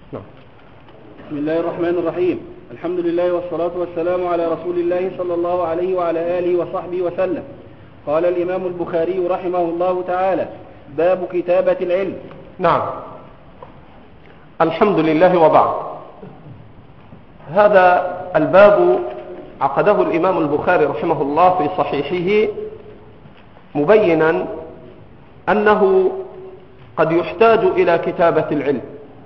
نعم. بسم الله الرحمن الرحيم. الحمد لله والصلاة والسلام على رسول الله صلى الله عليه وعلى آله وصحبه وسلم. قال الإمام البخاري رحمه الله تعالى: باب كتابة العلم. نعم. الحمد لله وبعد. هذا الباب عقده الإمام البخاري رحمه الله في صحيحه مبينا أنه قد يحتاج إلى كتابة العلم،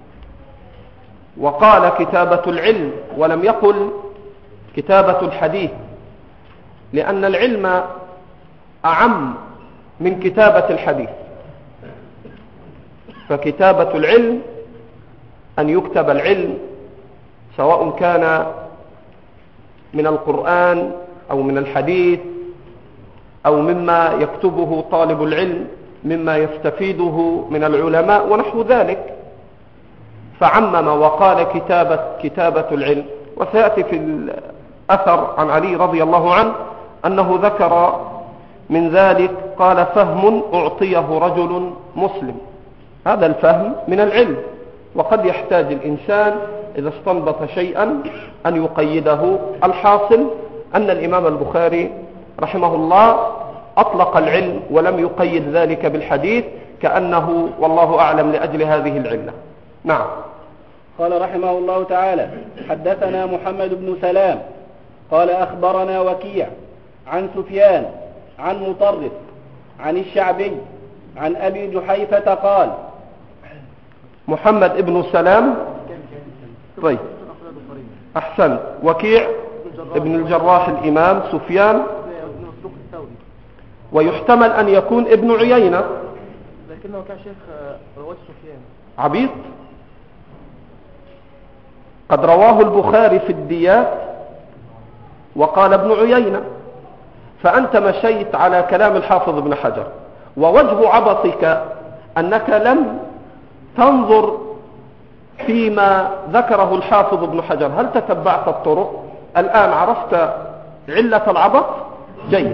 وقال كتابة العلم ولم يقل كتابة الحديث، لأن العلم أعم من كتابة الحديث. فكتابة العلم أن يكتب العلم سواء كان من القرآن أو من الحديث أو مما يكتبه طالب العلم مما يستفيده من العلماء ونحو ذلك، فعمم وقال كتابة العلم. وسيأتي في الأثر عن علي رضي الله عنه أنه ذكر من ذلك قال: فهم أعطيه رجل مسلم. هذا الفهم من العلم، وقد يحتاج الإنسان إذا استنبط شيئا أن يقيده. الحاصل أن الإمام البخاري رحمه الله أطلق العلم ولم يقيد ذلك بالحديث، كأنه والله أعلم لأجل هذه العلة. نعم. قال رحمه الله تعالى: حدثنا محمد بن سلام قال أخبرنا وكيع عن سفيان عن مطرف عن الشعبي عن أبي جحيفة قال. محمد بن سلام. طيب، أحسن. وكيع ابن الجراح الإمام. سفيان، ويحتمل أن يكون ابن عيينة، لكنه كان شيخ رواة سفيان عبيط. قد رواه البخاري في الديات وقال ابن عيينة، فأنت مشيت على كلام الحافظ ابن حجر. ووجه عبطك أنك لم تنظر فيما ذكره الحافظ ابن حجر. هل تتبعت الطرق؟ الآن عرفت علة العبط؟ جيد.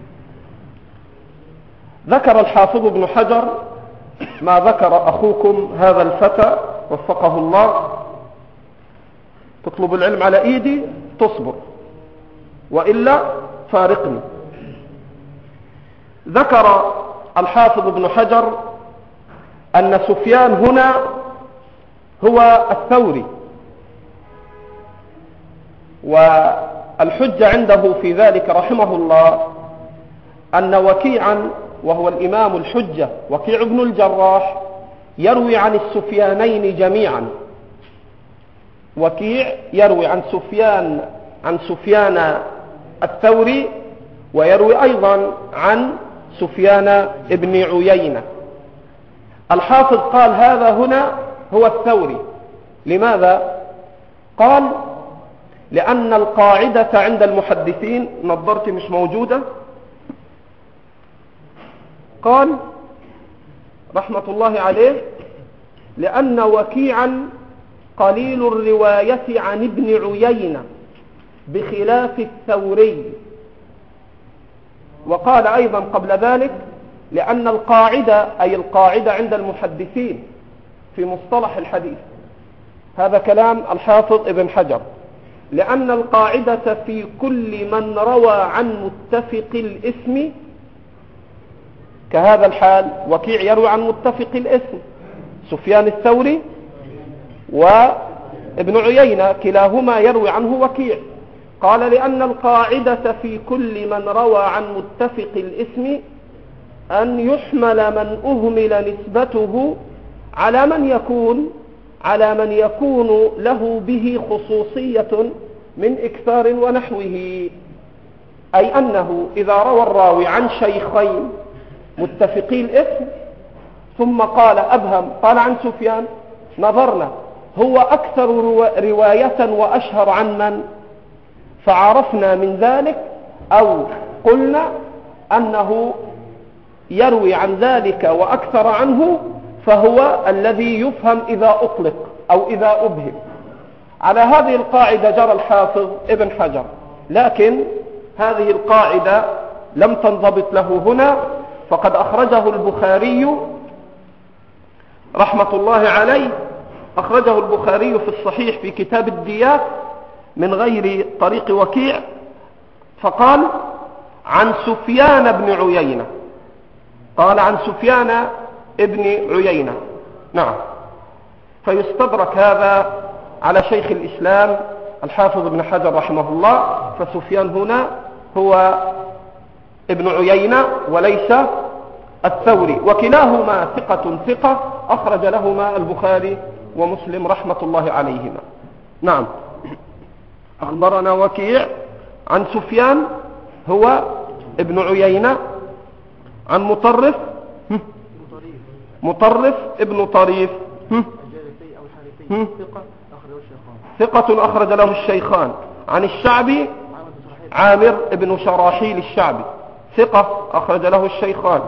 ذكر الحافظ ابن حجر ما ذكر أخوكم هذا الفتى وفقه الله: تطلب العلم على إيدي تصبر، وإلا فارقني. ذكر الحافظ ابن حجر أن سفيان هنا هو الثوري، والحجة عنده في ذلك رحمه الله أن وكيعا، وهو الإمام الحجة وكيع بن الجراح، يروي عن السفيانين جميعا. وكيع يروي عن سفيان الثوري، ويروي أيضا عن سفيان ابن عيينة. الحافظ قال هذا هنا هو الثوري. لماذا؟ قال: لأن القاعدة عند المحدثين، نظرتي مش موجودة، قال رحمة الله عليه: لأن وكيعا قليل الرواية عن ابن عيينة بخلاف الثوري. وقال أيضا قبل ذلك: لأن القاعدة، أي القاعدة عند المحدثين في مصطلح الحديث، هذا كلام الحافظ ابن حجر، لأن القاعدة في كل من روى عن متفق الاسم، كهذا الحال وكيع يروي عن متفق الاسم، سفيان الثوري وابن عيينة كلاهما يروي عنه وكيع. قال: لأن القاعدة في كل من روى عن متفق الاسم أن يحمل من أهمل نسبته على من يكون له به خصوصية من إكثار ونحوه. أي أنه إذا روى الراوي عن شيخين متفقي الاسم ثم قال أبهم قال عن سفيان، نظرنا هو أكثر رواية وأشهر عن من؟ فعرفنا من ذلك أو قلنا أنه يروي عن ذلك وأكثر عنه، فهو الذي يفهم إذا أطلق أو إذا أبهم. على هذه القاعدة جرى الحافظ ابن حجر، لكن هذه القاعدة لم تنضبط له هنا، فقد أخرجه البخاري رحمة الله عليه أخرجه البخاري في الصحيح في كتاب الديات من غير طريق وكيع، فقال عن سفيان بن عيينة، قال عن سفيان ابن عيينة. نعم. فيستدرك هذا على شيخ الإسلام الحافظ ابن حجر رحمه الله، فسفيان هنا هو ابن عيينة وليس الثوري، وكلاهما ثقة أخرج لهما البخاري ومسلم رحمة الله عليهما. نعم. أخبرنا وكيع عن سفيان هو ابن عيينة عن مطرف ابن طريف ثقة أخرج له الشيخان. عن الشعبي عامر ابن شراحيل الشعبي ثقة أخرج له الشيخان.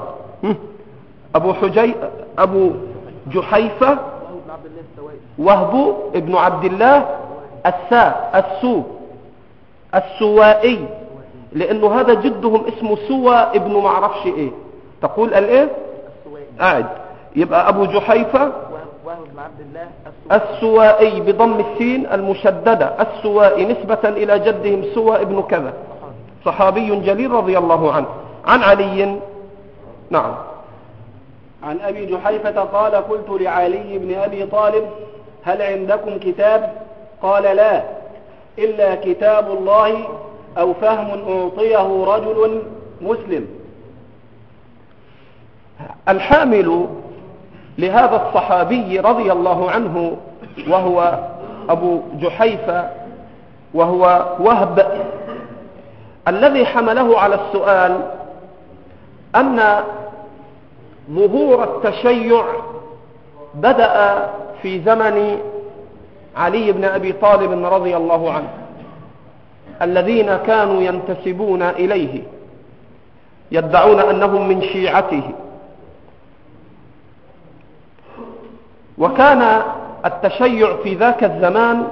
أبو جحيفة وهب ابن عبد الله السوائي، لأنه هذا جدهم اسمه سوى ابن معرفش ايه، تقول الايه قاعد، يبقى أبو جحيفة السوائي بضم السين المشددة السوائي نسبة إلى جدهم سوى ابن كذا، صحابي جليل رضي الله عنه. عن علي. نعم. عن أبي جحيفة قال قلت لعلي بن أبي طالب هل عندكم كتاب؟ قال لا، إلا كتاب الله أو فهم أعطيه رجل مسلم. الحامل لهذا الصحابي رضي الله عنه وهو أبو جحيفة وهو وهب، الذي حمله على السؤال أن ظهور التشيع بدأ في زمن علي بن أبي طالب رضي الله عنه، الذين كانوا ينتسبون إليه يدعون أنهم من شيعته، وكان التشيع في ذاك الزمان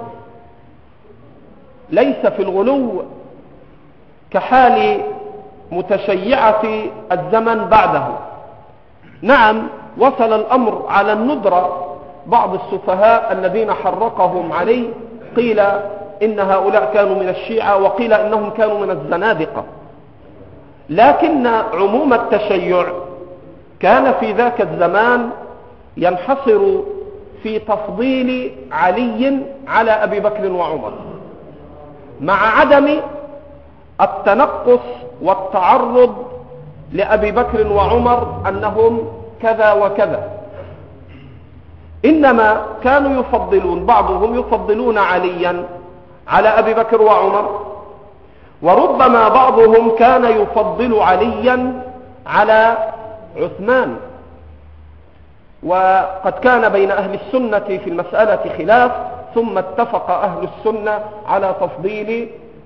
ليس في الغلو كحال متشيعة الزمن بعده. نعم، وصل الأمر على الندرة، بعض السفهاء الذين حرقهم عليه قيل إن هؤلاء كانوا من الشيعة وقيل إنهم كانوا من الزنادقة، لكن عموم التشيع كان في ذاك الزمان ينحصر في تفضيل علي على أبي بكر وعمر، مع عدم التنقص والتعرض لأبي بكر وعمر أنهم كذا وكذا، إنما كانوا يفضلون، بعضهم يفضلون عليا على أبي بكر وعمر، وربما بعضهم كان يفضل عليا على عثمان. وقد كان بين أهل السنة في المسألة خلاف، ثم اتفق أهل السنة على تفضيل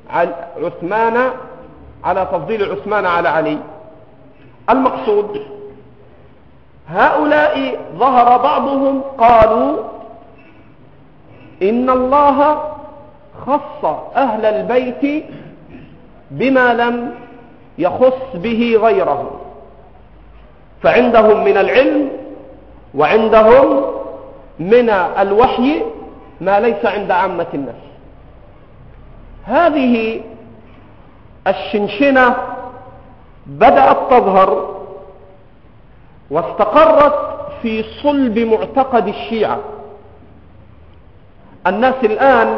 عثمان على علي. المقصود هؤلاء ظهر بعضهم قالوا إن الله خص أهل البيت بما لم يخص به غيرهم، فعندهم من العلم وعندهم من الوحي ما ليس عند عامة الناس. هذه الشنشنة بدأت تظهر واستقرت في صلب معتقد الشيعة. الناس الآن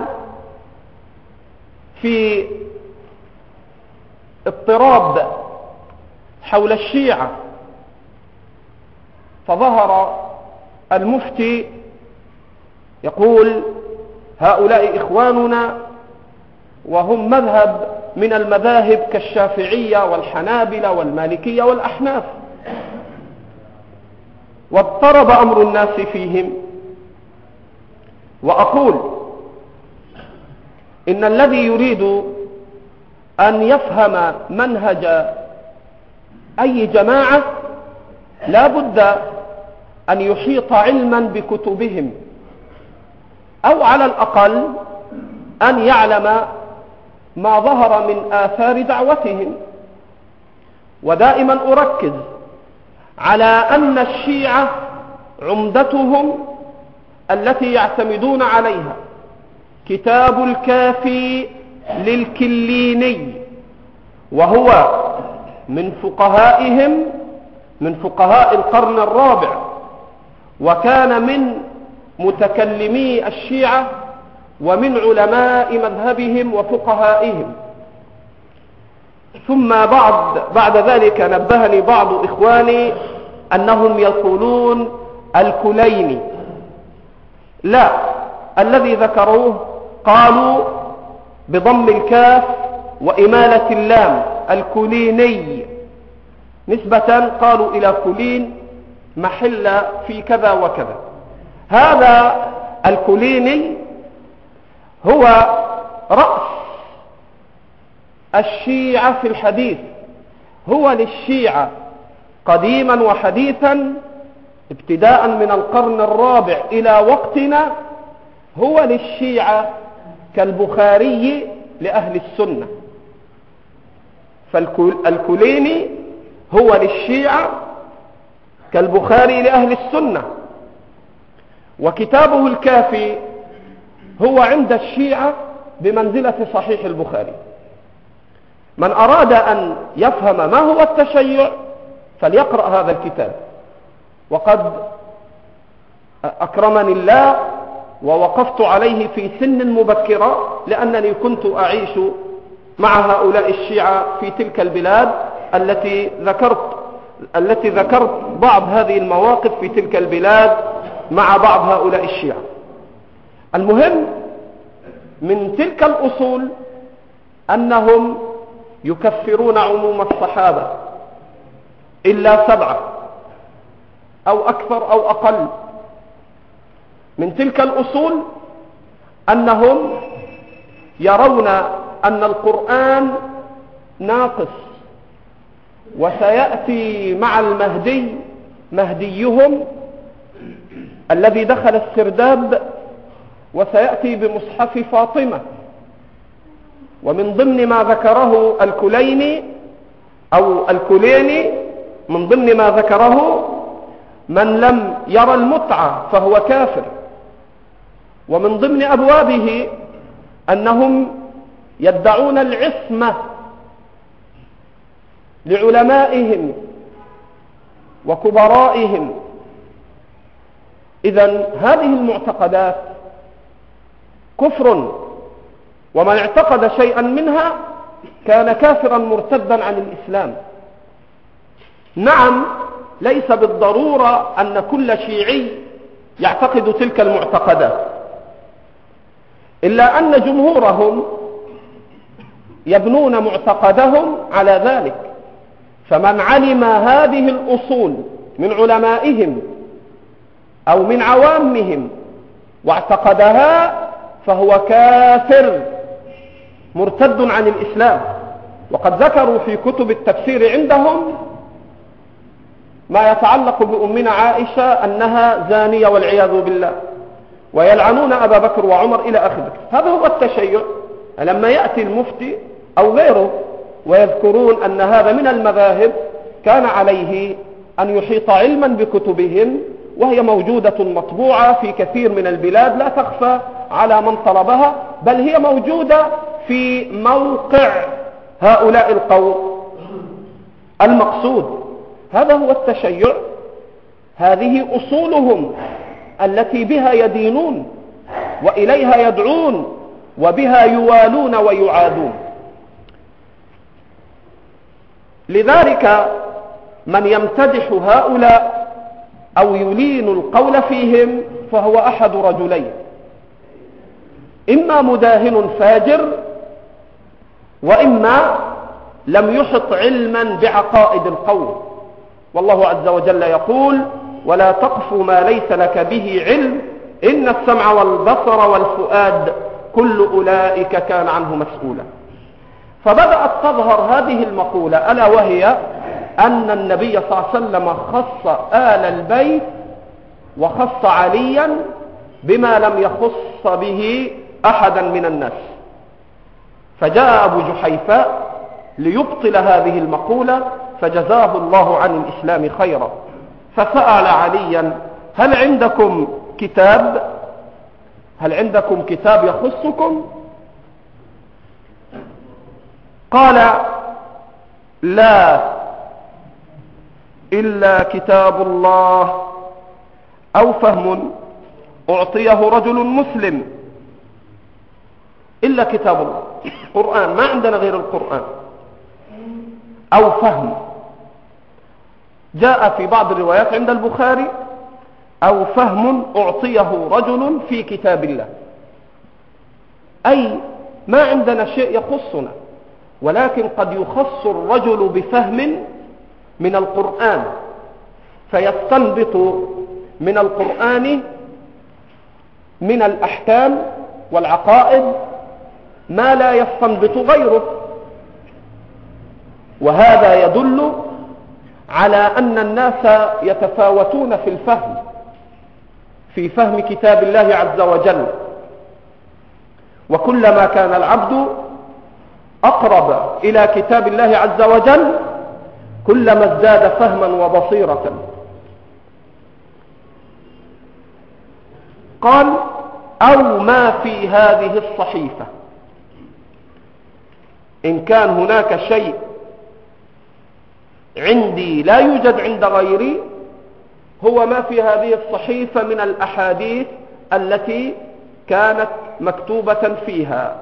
في اضطراب حول الشيعة، فظهر المفتي يقول هؤلاء إخواننا وهم مذهب من المذاهب كالشافعية والحنابلة والمالكية والأحناف، واضطرب أمر الناس فيهم. وأقول إن الذي يريد أن يفهم منهج أي جماعة لا بد أن يحيط علما بكتبهم، أو على الأقل أن يعلم ما ظهر من آثار دعوتهم. ودائما أركز على أن الشيعة عمدتهم التي يعتمدون عليها كتاب الكافي للكليني، وهو من فقهائهم، من فقهاء القرن الرابع، وكان من متكلمي الشيعة ومن علماء مذهبهم وفقهائهم. ثم بعد ذلك نبهني بعض إخواني أنهم يقولون الكليني. لا، الذي ذكروه قالوا بضم الكاف وإمالة اللام الكليني، نسبة قالوا إلى كلين محل في كذا وكذا. هذا الكليني هو رأس الشيعة في الحديث، هو للشيعة قديما وحديثا ابتداء من القرن الرابع إلى وقتنا، هو للشيعة كالبخاري لأهل السنة. فالكليني هو للشيعة كالبخاري لأهل السنة، وكتابه الكافي هو عند الشيعة بمنزلة صحيح البخاري. من أراد أن يفهم ما هو التشيع فليقرأ هذا الكتاب، وقد أكرمني الله ووقفت عليه في سن مبكرة، لأنني كنت أعيش مع هؤلاء الشيعة في تلك البلاد التي ذكرت بعض هذه المواقف في تلك البلاد مع بعض هؤلاء الشيعة. المهم من تلك الأصول أنهم يكفرون عموم الصحابة إلا 7 أو أكثر أو أقل. من تلك الأصول أنهم يرون أن القرآن ناقص، وسيأتي مع المهدي مهديهم الذي دخل السرداب وسيأتي بمصحف فاطمة. ومن ضمن ما ذكره الكليني أو الكليني، من ضمن ما ذكره من لم يرى المتعة فهو كافر. ومن ضمن أبوابه أنهم يدعون العصمة لعلمائهم وكبرائهم. إذن هذه المعتقدات كفر، ومن اعتقد شيئا منها كان كافرا مرتدا عن الإسلام. نعم، ليس بالضرورة أن كل شيعي يعتقد تلك المعتقدات، إلا أن جمهورهم يبنون معتقدهم على ذلك. فمن علم هذه الأصول من علمائهم أو من عوامهم واعتقدها فهو كافر مرتد عن الإسلام. وقد ذكروا في كتب التفسير عندهم ما يتعلق بأمنا عائشة أنها زانية والعياذ بالله، ويلعنون أبا بكر وعمر إلى آخره. هذا هو التشيع. لما يأتي المفتي أو غيره ويذكرون أن هذا من المذاهب، كان عليه أن يحيط علما بكتبهم، وهي موجودة مطبوعة في كثير من البلاد لا تخفى على من طلبها، بل هي موجودة في موقع هؤلاء القوم. المقصود هذا هو التشيع، هذه أصولهم التي بها يدينون وإليها يدعون وبها يوالون ويعادون. لذلك من يمتدح هؤلاء أو يلين القول فيهم فهو أحد رجلين: إما مداهن فاجر، وإما لم يحط علما بعقائد القوم. والله عز وجل يقول: ولا تقف ما ليس لك به علم إن السمع والبصر والفؤاد كل أولئك كان عنه مسؤولا. فبدأت تظهر هذه المقولة، ألا وهي أن النبي صلى الله عليه وسلم خص آل البيت وخص عليا بما لم يخص به أحدا من الناس. فجاء أبو جحيفة ليبطل هذه المقولة، فجزاه الله عن الإسلام خيرا، فسأل عليا: هل عندكم كتاب هل عندكم كتاب يخصكم؟ قال لا إلا كتاب الله أو فهم أعطيه رجل مسلم. إلا كتاب الله، قرآن، ما عندنا غير القرآن، أو فهم. جاء في بعض الروايات عند البخاري أو فهم أعطيه رجل في كتاب الله، أي ما عندنا شيء يخصنا، ولكن قد يخص الرجل بفهم من القرآن فيستنبط من القرآن من الأحكام والعقائد ما لا يستنبط غيره. وهذا يدل على أن الناس يتفاوتون في الفهم، في فهم كتاب الله عز وجل، وكلما كان العبد أقرب إلى كتاب الله عز وجل كلما ازداد فهما وبصيرة. قال أو ما في هذه الصحيفة، إن كان هناك شيء عندي لا يوجد عند غيري هو ما في هذه الصحيفة من الأحاديث التي كانت مكتوبة فيها.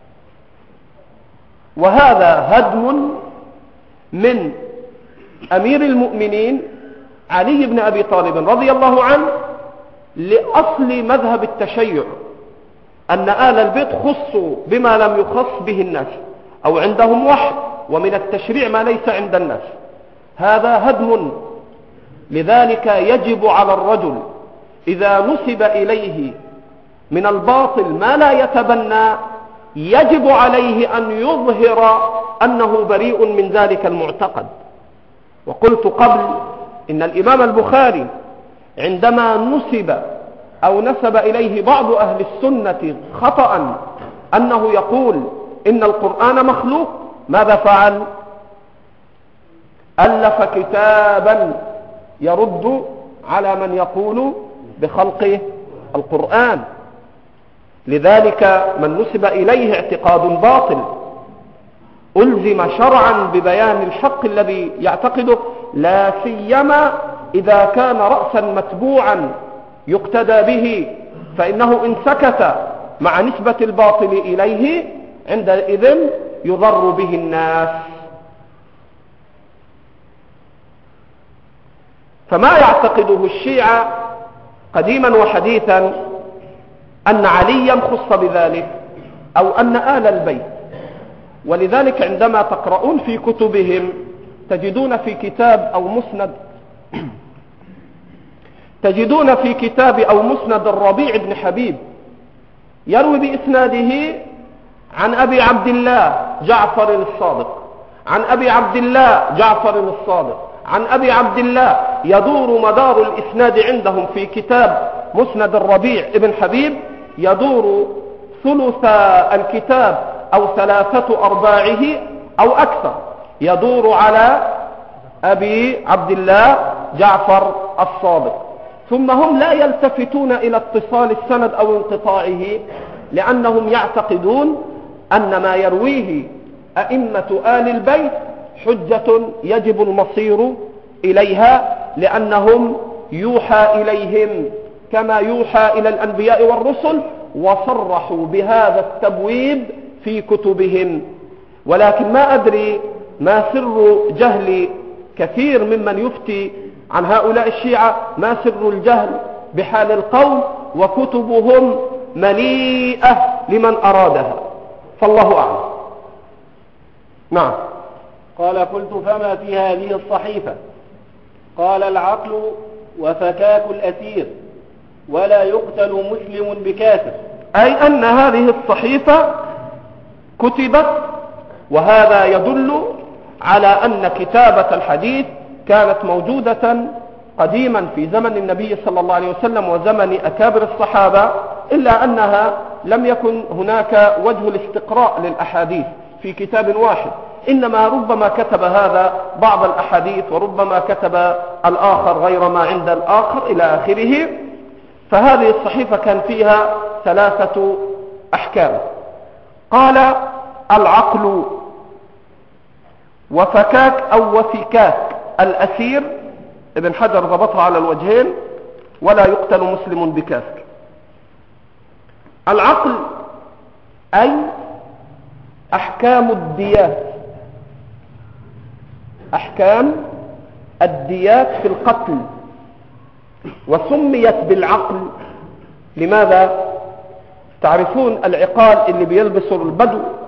وهذا هدم من أمير المؤمنين علي بن أبي طالب رضي الله عنه لأصل مذهب التشيع، أن آل البيت خصوا بما لم يخص به الناس، أو عندهم وحي ومن التشريع ما ليس عند الناس. هذا هدم. لذلك يجب على الرجل إذا نسب إليه من الباطل ما لا يتبنى يجب عليه أن يظهر أنه بريء من ذلك المعتقد. وقلت قبل إن الإمام البخاري عندما نسب إليه بعض أهل السنة خطأ أنه يقول إن القرآن مخلوق، ماذا فعل؟ ألف كتابا يرد على من يقول بخلق القرآن. لذلك من نسب إليه اعتقاد باطل ألزم شرعا ببيان الحق الذي يعتقده، لا سيما إذا كان رأسا متبوعا يقتدى به، فإنه إن سكت مع نسبة الباطل إليه عندئذ يضر به الناس. فما يعتقده الشيعة قديما وحديثا أن عليا خص بذلك أو أن آل البيت. ولذلك عندما تقرؤون في كتبهم تجدون في كتاب أو مسند الربيع بن حبيب يروي بإسناده عن أبي عبد الله جعفر الصادق، عن أبي عبد الله جعفر الصادق، عن أبي عبد الله، يدور مدار الإسناد عندهم في كتاب مسند الربيع بن حبيب يدور ثلث الكتاب أو 3/4 أو أكثر يدور على أبي عبد الله جعفر الصادق. ثم هم لا يلتفتون إلى اتصال السند أو انقطاعه، لأنهم يعتقدون أن ما يرويه أئمة آل البيت حجة يجب المصير إليها، لأنهم يوحى إليهم كما يوحى إلى الأنبياء والرسل، وصرحوا بهذا التبويب في كتبهم. ولكن ما أدري ما سر جهل كثير ممن يفتي عن هؤلاء الشيعة، ما سر الجهل بحال القوم، وكتبهم مليئة لمن أرادها، فالله أعلم. نعم. قال قلت فما في هذه الصحيفة؟ قال العقل وفكاك الأسير، ولا يقتل مسلم بكافر. أي أن هذه الصحيفة كتبت، وهذا يدل على أن كتابة الحديث كانت موجودة قديما في زمن النبي صلى الله عليه وسلم وزمن أكابر الصحابة، إلا أنها لم يكن هناك وجه الاستقراء للأحاديث في كتاب واحد، إنما ربما كتب هذا بعض الأحاديث وربما كتب الآخر غير ما عند الآخر إلى آخره. فهذه الصحيفة كان فيها 3 أحكام. قال: العقل وفكاك أو وفكاك الأسير، ابن حجر ضبطها على الوجهين، ولا يقتل مسلم بكافر. العقل أي أحكام الديات، أحكام الديات في القتل، وسميت بالعقل. لماذا؟ تعرفون العقال اللي بيلبسه البدو